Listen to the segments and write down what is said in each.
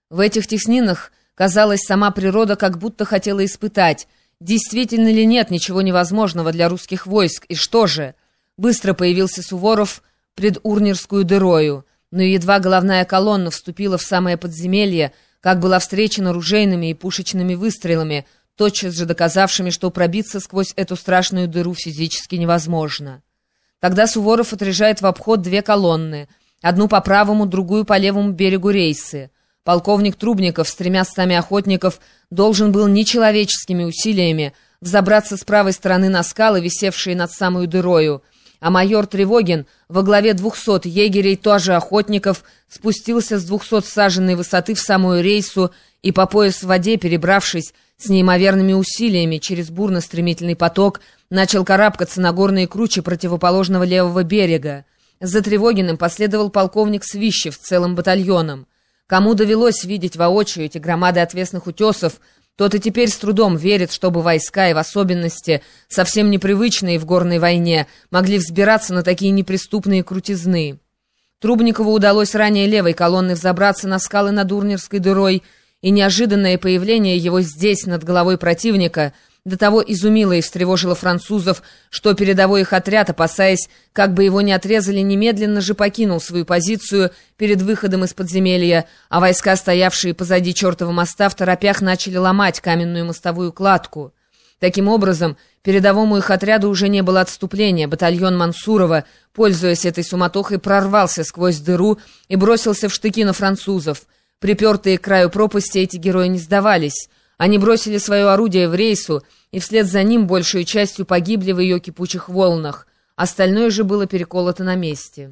В этих теснинах, казалось, сама природа как будто хотела испытать, действительно ли нет ничего невозможного для русских войск, и что же? Быстро появился Суворов пред Урнерскую дырою, но едва головная колонна вступила в самое подземелье, как была встречена ружейными и пушечными выстрелами, тотчас же доказавшими, что пробиться сквозь эту страшную дыру физически невозможно. Тогда Суворов отряжает в обход две колонны, одну по правому, другую по левому берегу рейсы. Полковник Трубников с 300 охотников должен был нечеловеческими усилиями взобраться с правой стороны на скалы, висевшие над самой дырою, а майор Тревогин во главе 200 егерей, тоже охотников, спустился с 200-саженной высоты в самую рейсу и по пояс в воде, перебравшись с неимоверными усилиями через бурно-стремительный поток, начал карабкаться на горные кручи противоположного левого берега. За Тревогиным последовал полковник Свищев с целым батальоном. Кому довелось видеть воочию эти громады отвесных утесов, тот и теперь с трудом верит, чтобы войска, и в особенности совсем непривычные в горной войне, могли взбираться на такие неприступные крутизны. Трубникову удалось ранее левой колонной взобраться на скалы над Урнерской дырой, и неожиданное появление его здесь, над головой противника, до того изумило и встревожило французов, что передовой их отряд, опасаясь, как бы его не отрезали, немедленно же покинул свою позицию перед выходом из подземелья, а войска, стоявшие позади чертова моста, в торопях начали ломать каменную мостовую кладку. Таким образом, передовому их отряду уже не было отступления. Батальон Мансурова, пользуясь этой суматохой, прорвался сквозь дыру и бросился в штыки на французов. Припертые к краю пропасти, эти герои не сдавались. Они бросили свое орудие в рейсу, и вслед за ним большей частью погибли в ее кипучих волнах. Остальное же было переколото на месте.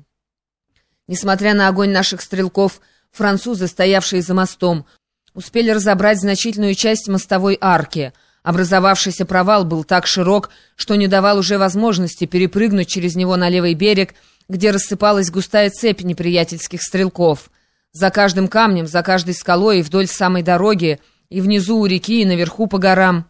Несмотря на огонь наших стрелков, французы, стоявшие за мостом, успели разобрать значительную часть мостовой арки. Образовавшийся провал был так широк, что не давал уже возможности перепрыгнуть через него на левый берег, где рассыпалась густая цепь неприятельских стрелков. За каждым камнем, за каждой скалой и вдоль самой дороги, и внизу у реки, и наверху по горам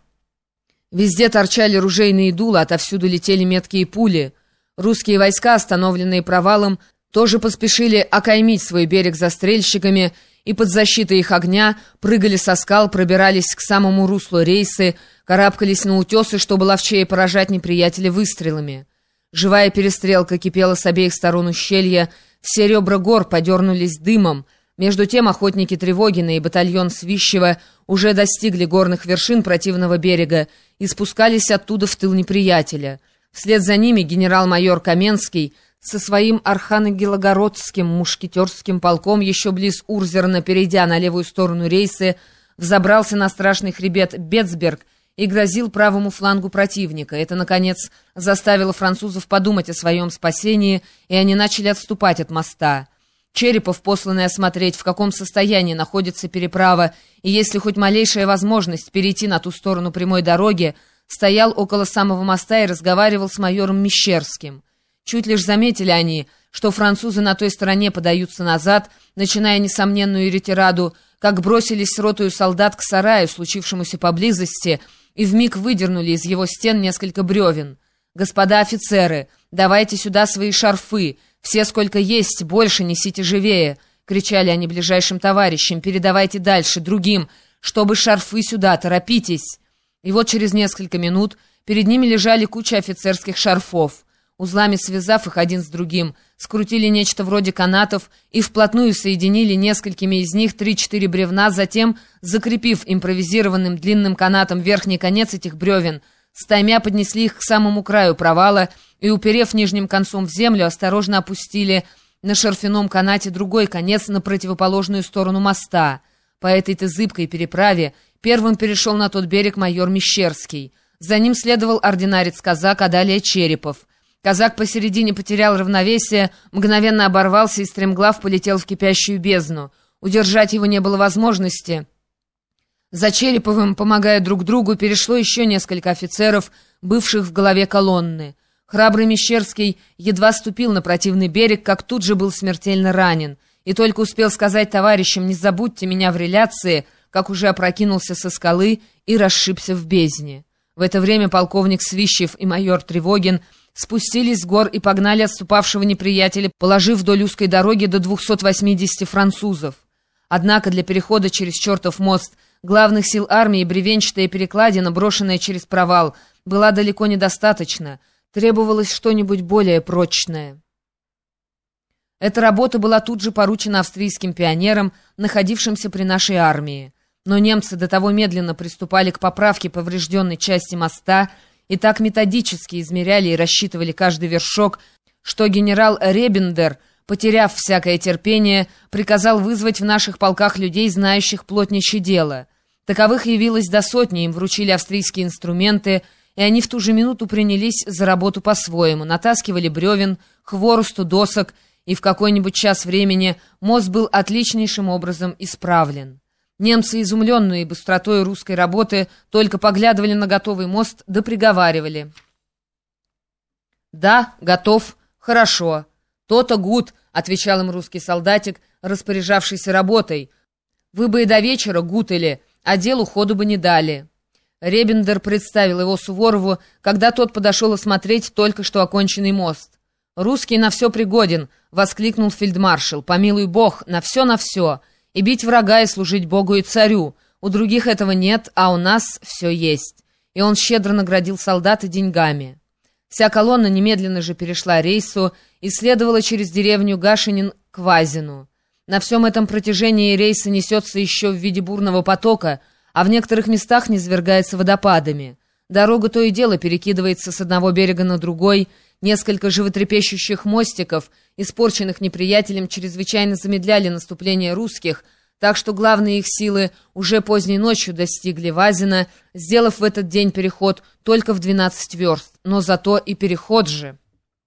везде торчали ружейные дула, отовсюду летели меткие пули. Русские войска, остановленные провалом, тоже поспешили окаймить свой берег застрельщиками и под защитой их огня прыгали со скал, пробирались к самому руслу рейсы, карабкались на утесы, чтобы ловчее поражать неприятеля выстрелами. Живая перестрелка кипела с обеих сторон ущелья, все ребра гор подернулись дымом. Между тем охотники Тревогина и батальон Свищева уже достигли горных вершин противного берега и спускались оттуда в тыл неприятеля. Вслед за ними генерал-майор Каменский со своим архангелогородским мушкетерским полком, еще близ Урзерна, перейдя на левую сторону рейсы, взобрался на страшный хребет Бетцберг и грозил правому флангу противника. Это, наконец, заставило французов подумать о своем спасении, и они начали отступать от моста. Черепов, посланный осмотреть, в каком состоянии находится переправа, и есть ли хоть малейшая возможность перейти на ту сторону прямой дороги, стоял около самого моста и разговаривал с майором Мещерским. Чуть лишь заметили они, что французы на той стороне подаются назад, начиная несомненную ретираду, как бросились с ротою солдат к сараю, случившемуся поблизости, и вмиг выдернули из его стен несколько бревен. «Господа офицеры, давайте сюда свои шарфы! Все, сколько есть, больше несите живее!» — кричали они ближайшим товарищам. «Передавайте дальше, другим, чтобы шарфы сюда, торопитесь!» И вот через несколько минут перед ними лежали куча офицерских шарфов. Узлами связав их один с другим, скрутили нечто вроде канатов и вплотную соединили несколькими из них 3-4 бревна, затем, закрепив импровизированным длинным канатом верхний конец этих бревен, стаймя поднесли их к самому краю провала и, уперев нижним концом в землю, осторожно опустили на шарфяном канате другой конец на противоположную сторону моста. По этой-то зыбкой переправе первым перешел на тот берег майор Мещерский. За ним следовал ординарец-казак, а далее Черепов. Казак посередине потерял равновесие, мгновенно оборвался и стремглав полетел в кипящую бездну. Удержать его не было возможности. За Череповым, помогая друг другу, перешло еще несколько офицеров, бывших в голове колонны. Храбрый Мещерский едва ступил на противный берег, как тут же был смертельно ранен, и только успел сказать товарищам: «Не забудьте меня в реляции», как уже опрокинулся со скалы и расшибся в бездне. В это время полковник Свищев и майор Тревогин спустились с гор и погнали отступавшего неприятеля, положив вдоль узкой дороги до 280 французов. Однако для перехода через чертов мост главных сил армии бревенчатая перекладина, брошенная через провал, была далеко недостаточно. Требовалось что-нибудь более прочное. Эта работа была тут же поручена австрийским пионерам, находившимся при нашей армии. Но немцы до того медленно приступали к поправке поврежденной части моста и так методически измеряли и рассчитывали каждый вершок, что генерал Ребендер, потеряв всякое терпение, приказал вызвать в наших полках людей, знающих плотничье дело. Таковых явилось до сотни, им вручили австрийские инструменты, и они в ту же минуту принялись за работу по-своему, натаскивали бревен, хворосту, досок, и в какой-нибудь час времени мост был отличнейшим образом исправлен. Немцы, изумленные быстротой русской работы, только поглядывали на готовый мост да приговаривали: «Да, готов, хорошо. То-то гуд», — отвечал им русский солдатик, распоряжавшийся работой. «Вы бы и до вечера гутали, а делу ходу бы не дали». Ребендер представил его Суворову, когда тот подошел осмотреть только что оконченный мост. «Русский на все пригоден», — воскликнул фельдмаршал. «Помилуй Бог, на все, и бить врага, и служить Богу и царю. У других этого нет, а у нас все есть». И он щедро наградил солдата деньгами. Вся колонна немедленно же перешла рейсу и следовала через деревню Гашинин к Вазину. На всем этом протяжении рейса несется еще в виде бурного потока, а в некоторых местах низвергается водопадами. Дорога то и дело перекидывается с одного берега на другой. Несколько животрепещущих мостиков, испорченных неприятелем, чрезвычайно замедляли наступление русских, так что главные их силы уже поздней ночью достигли Вазина, сделав в этот день переход только в 12 верст, но зато и переход же.